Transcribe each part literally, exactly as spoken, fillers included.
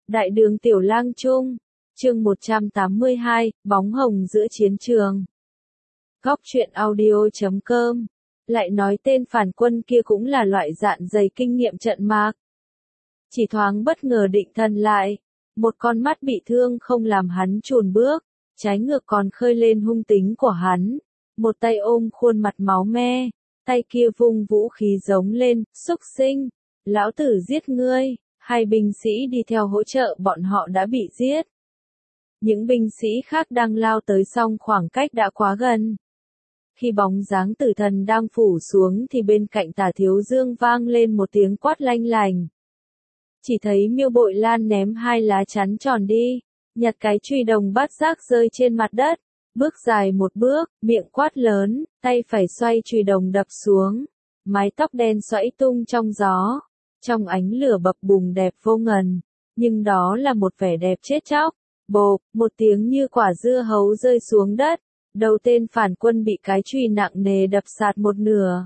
Đại đường Tiểu Lang Trung, chương một trăm tám mươi hai, bóng hồng giữa chiến trường. Góc truyện audio chấm com, lại nói tên phản quân kia cũng là loại dạn dày kinh nghiệm trận mạc. Chỉ thoáng bất ngờ định thần lại, một con mắt bị thương không làm hắn chùn bước, trái ngược còn khơi lên hung tính của hắn, một tay ôm khuôn mặt máu me, tay kia vung vũ khí giống lên, xúc sinh, lão tử giết ngươi. Hai binh sĩ đi theo hỗ trợ bọn họ đã bị giết. Những binh sĩ khác đang lao tới song khoảng cách đã quá gần. Khi bóng dáng tử thần đang phủ xuống thì bên cạnh Tả Thiếu Dương vang lên một tiếng quát lanh lành. Chỉ thấy Miêu Bội Lan ném hai lá chắn tròn đi, nhặt cái chùy đồng bát giác rơi trên mặt đất, bước dài một bước, miệng quát lớn, tay phải xoay chùy đồng đập xuống, mái tóc đen xoẫy tung trong gió. Trong ánh lửa bập bùng đẹp vô ngần, nhưng đó là một vẻ đẹp chết chóc. Bộp, một tiếng như quả dưa hấu rơi xuống đất, đầu tên phản quân bị cái chùy nặng nề đập sạt một nửa.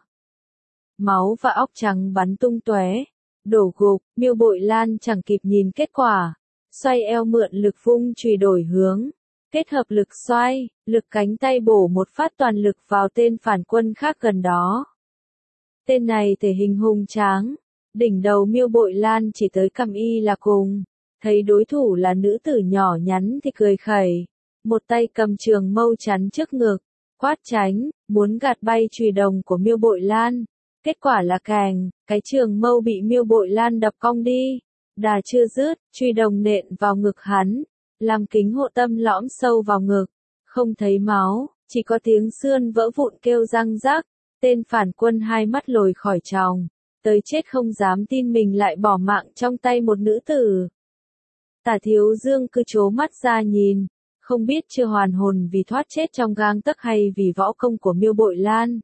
Máu và óc trắng bắn tung tóe, đổ gục, Miêu Bội Lan chẳng kịp nhìn kết quả, xoay eo mượn lực vung chùy đổi hướng, kết hợp lực xoay, lực cánh tay bổ một phát toàn lực vào tên phản quân khác gần đó. Tên này thể hình hùng tráng. Đỉnh đầu Miêu Bội Lan chỉ tới cằm y là cùng, thấy đối thủ là nữ tử nhỏ nhắn thì cười khẩy, một tay cầm trường mâu chắn trước ngực, quát tránh, muốn gạt bay chùy đồng của Miêu Bội Lan. Kết quả là cành, cái trường mâu bị Miêu Bội Lan đập cong đi, đà chưa dứt, chùy đồng nện vào ngực hắn, làm kính hộ tâm lõm sâu vào ngực, không thấy máu, chỉ có tiếng xương vỡ vụn kêu răng rắc, tên phản quân hai mắt lồi khỏi tròng. Tới chết không dám tin mình lại bỏ mạng trong tay một nữ tử. Tả Thiếu Dương cứ trố mắt ra nhìn, không biết chưa hoàn hồn vì thoát chết trong gang tấc hay vì võ công của Miêu Bội Lan.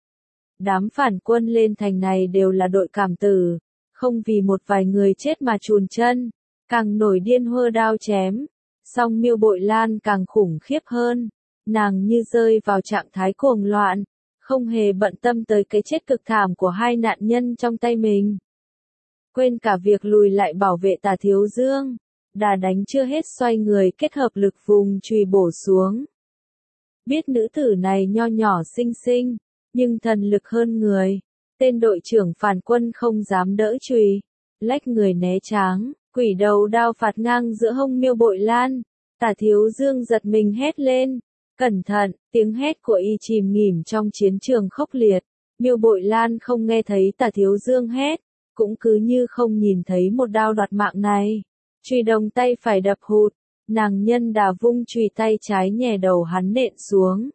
Đám phản quân lên thành này đều là đội cảm tử, không vì một vài người chết mà chùn chân, càng nổi điên hơ đao chém. Song Miêu Bội Lan càng khủng khiếp hơn, nàng như rơi vào trạng thái cuồng loạn. Không hề bận tâm tới cái chết cực thảm của hai nạn nhân trong tay mình. Quên cả việc lùi lại bảo vệ Tả Thiếu Dương, đà đánh chưa hết xoay người kết hợp lực vùng chùy bổ xuống. Biết nữ tử này nho nhỏ xinh xinh, nhưng thần lực hơn người, tên đội trưởng phản quân không dám đỡ chùy, lách người né tránh, quỷ đầu đao phạt ngang giữa hông Miêu Bội Lan. Tả Thiếu Dương giật mình hét lên. Cẩn thận, tiếng hét của y chìm nghỉm trong chiến trường khốc liệt. Miêu Bội Lan không nghe thấy Tả Thiếu Dương hét, cũng cứ như không nhìn thấy một đao đoạt mạng này. Chùy đồng tay phải đập hụt, nàng nhân đà vung chùy tay trái nhè đầu hắn nện xuống.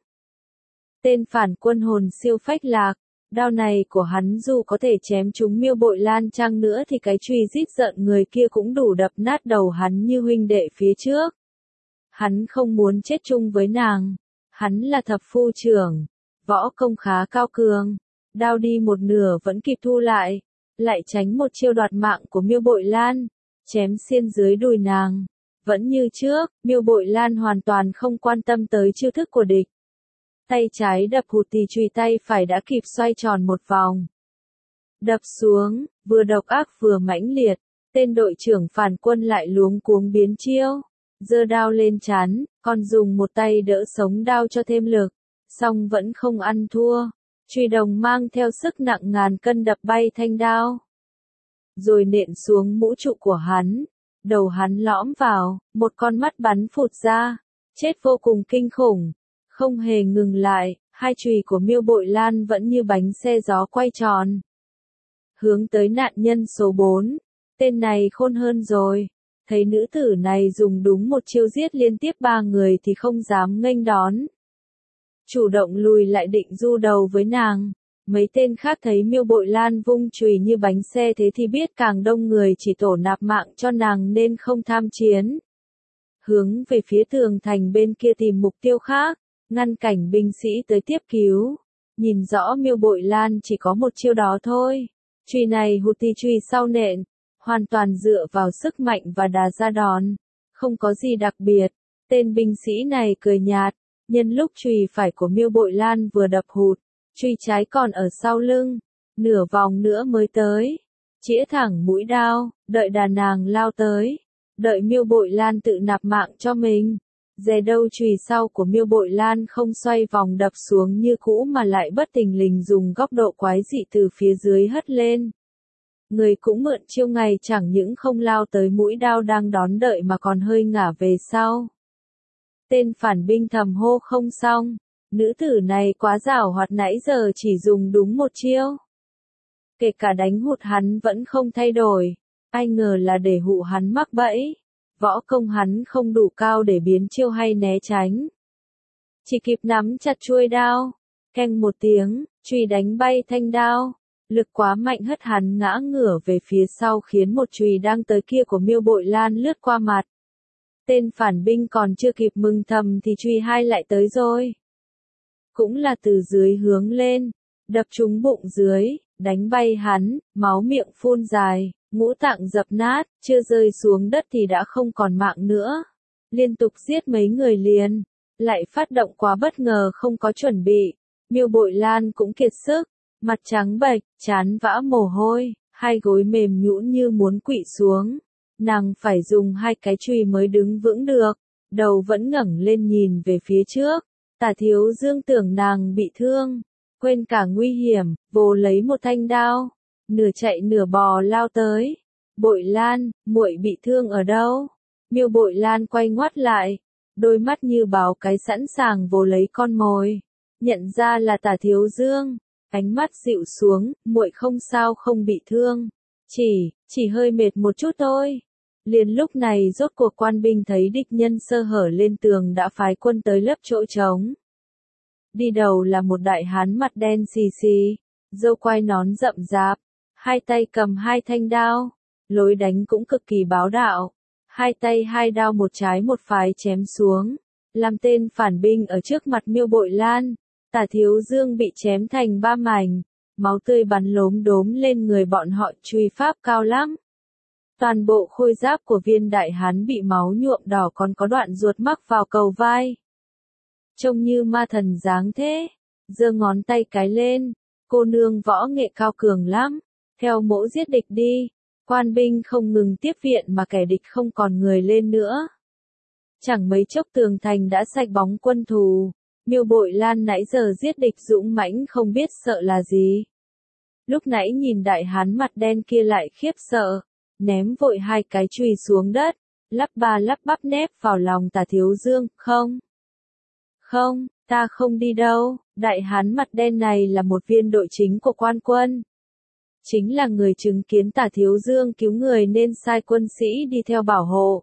Tên phản quân hồn siêu phách lạc, đao này của hắn dù có thể chém trúng Miêu Bội Lan chăng nữa thì cái chùy rít giận người kia cũng đủ đập nát đầu hắn như huynh đệ phía trước. Hắn không muốn chết chung với nàng. Hắn là thập phu trưởng, võ công khá cao cường, đao đi một nửa vẫn kịp thu lại, lại tránh một chiêu đoạt mạng của Miêu Bội Lan, chém xiên dưới đùi nàng. Vẫn như trước, Miêu Bội Lan hoàn toàn không quan tâm tới chiêu thức của địch. Tay trái đập hụt thì chùy tay phải đã kịp xoay tròn một vòng. Đập xuống, vừa độc ác vừa mãnh liệt, tên đội trưởng phản quân lại luống cuống biến chiêu. Giơ đao lên chán, còn dùng một tay đỡ sống đao cho thêm lực, song vẫn không ăn thua. Chùy đồng mang theo sức nặng ngàn cân đập bay thanh đao, rồi nện xuống mũ trụ của hắn, đầu hắn lõm vào, một con mắt bắn phụt ra, chết vô cùng kinh khủng, không hề ngừng lại, hai chùy của Miêu Bội Lan vẫn như bánh xe gió quay tròn. Hướng tới nạn nhân số bốn, tên này khôn hơn rồi. Thấy nữ tử này dùng đúng một chiêu giết liên tiếp ba người thì không dám nghênh đón. Chủ động lùi lại định du đầu với nàng. Mấy tên khác thấy Miêu Bội Lan vung chùy như bánh xe thế thì biết càng đông người chỉ tổ nạp mạng cho nàng nên không tham chiến. Hướng về phía tường thành bên kia tìm mục tiêu khác, ngăn cảnh binh sĩ tới tiếp cứu. Nhìn rõ Miêu Bội Lan chỉ có một chiêu đó thôi. Chùy này hụt thì chùy sau nện. Hoàn toàn dựa vào sức mạnh và đà ra đòn, không có gì đặc biệt. Tên binh sĩ này cười nhạt, nhân lúc chùy phải của Miêu Bội Lan vừa đập hụt, chùy trái còn ở sau lưng, nửa vòng nữa mới tới, chĩa thẳng mũi đao, đợi đà nàng lao tới, đợi Miêu Bội Lan tự nạp mạng cho mình. Dè đâu chùy sau của Miêu Bội Lan không xoay vòng đập xuống như cũ mà lại bất thình lình dùng góc độ quái dị từ phía dưới hất lên. Người cũng mượn chiêu ngày chẳng những không lao tới mũi đao đang đón đợi mà còn hơi ngả về sau. Tên phản binh thầm hô không xong, nữ tử này quá giảo hoạt, nãy giờ chỉ dùng đúng một chiêu. Kể cả đánh hụt hắn vẫn không thay đổi, ai ngờ là để hụ hắn mắc bẫy. Võ công hắn không đủ cao để biến chiêu hay né tránh. Chỉ kịp nắm chặt chuôi đao, keng một tiếng, chùy đánh bay thanh đao. Lực quá mạnh hất hắn ngã ngửa về phía sau khiến một chùy đang tới kia của Miêu Bội Lan lướt qua mặt. Tên phản binh còn chưa kịp mừng thầm thì chùy hai lại tới rồi. Cũng là từ dưới hướng lên, đập trúng bụng dưới, đánh bay hắn, máu miệng phun dài, ngũ tạng dập nát, chưa rơi xuống đất thì đã không còn mạng nữa. Liên tục giết mấy người liền, lại phát động quá bất ngờ không có chuẩn bị. Miêu Bội Lan cũng kiệt sức, mặt trắng bệch, trán vã mồ hôi, hai gối mềm nhũn như muốn quỵ xuống. Nàng phải dùng hai cái chùy mới đứng vững được, đầu vẫn ngẩng lên nhìn về phía trước. Tả Thiếu Dương tưởng nàng bị thương, quên cả nguy hiểm, vồ lấy một thanh đao, nửa chạy nửa bò lao tới. Bội Lan, muội bị thương ở đâu? Miêu Bội Lan quay ngoắt lại, đôi mắt như báo cái sẵn sàng vồ lấy con mồi. Nhận ra là Tả Thiếu Dương, ánh mắt dịu xuống, muội không sao, không bị thương, chỉ, chỉ hơi mệt một chút thôi. Liền lúc này rốt cuộc quan binh thấy địch nhân sơ hở lên tường đã phái quân tới lấp chỗ trống. Đi đầu là một đại hán mặt đen xì xì, râu quai nón rậm rạp, hai tay cầm hai thanh đao, lối đánh cũng cực kỳ bá đạo. Hai tay hai đao một trái một phải chém xuống, làm tên phản binh ở trước mặt Miêu Bội Lan. Tả Thiếu Dương bị chém thành ba mảnh, máu tươi bắn lốm đốm lên người bọn họ, truy pháp cao lắm. Toàn bộ khôi giáp của viên đại hán bị máu nhuộm đỏ, còn có đoạn ruột mắc vào cầu vai. Trông như ma thần dáng thế, giơ ngón tay cái lên, cô nương võ nghệ cao cường lắm, theo mỗ giết địch đi. Quan binh không ngừng tiếp viện mà kẻ địch không còn người lên nữa. Chẳng mấy chốc tường thành đã sạch bóng quân thù. Miêu Bội Lan nãy giờ giết địch dũng mãnh không biết sợ là gì. Lúc nãy nhìn đại hán mặt đen kia lại khiếp sợ, ném vội hai cái chùy xuống đất, lắp ba lắp bắp nép vào lòng Tả Thiếu Dương. Không, không, ta không đi đâu. Đại hán mặt đen này là một viên đội chính của quan quân, chính là người chứng kiến Tả Thiếu Dương cứu người nên sai quân sĩ đi theo bảo hộ.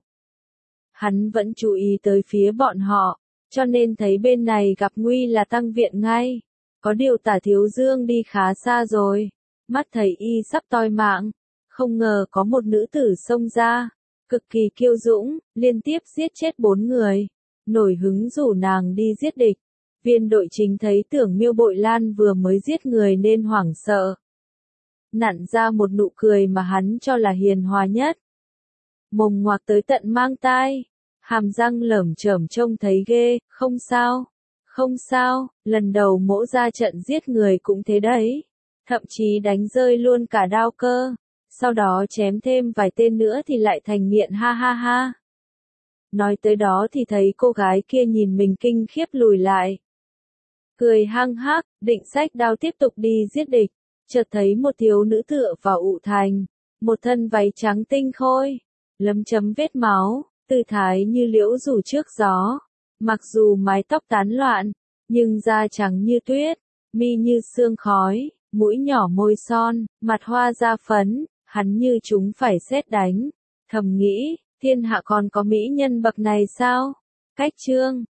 Hắn vẫn chú ý tới phía bọn họ, cho nên thấy bên này gặp nguy là tăng viện ngay. Có điều Tả Thiếu Dương đi khá xa rồi, mắt thấy y sắp toi mạng, không ngờ có một nữ tử xông ra, cực kỳ kiêu dũng, liên tiếp giết chết bốn người, nổi hứng rủ nàng đi giết địch. Viên đội chính thấy tưởng Miêu Bội Lan vừa mới giết người nên hoảng sợ, nặn ra một nụ cười mà hắn cho là hiền hòa nhất. Mồm ngoạc tới tận mang tai, hàm răng lởm chởm trông thấy ghê. Không sao, không sao, lần đầu mỗ ra trận giết người cũng thế đấy, thậm chí đánh rơi luôn cả đao cơ, sau đó chém thêm vài tên nữa thì lại thành nghiện, ha ha ha. Nói tới đó thì thấy cô gái kia nhìn mình kinh khiếp lùi lại, cười hăng hắc, định xách đao tiếp tục đi giết địch. Chợt thấy một thiếu nữ tựa vào ụ thành, một thân váy trắng tinh khôi, lấm chấm vết máu, tư thái như liễu rủ trước gió. Mặc dù mái tóc tán loạn, nhưng da trắng như tuyết, mi như sương khói, mũi nhỏ môi son, mặt hoa da phấn, hắn như chúng phải sét đánh. Thầm nghĩ, thiên hạ còn có mỹ nhân bậc này sao? Cách chương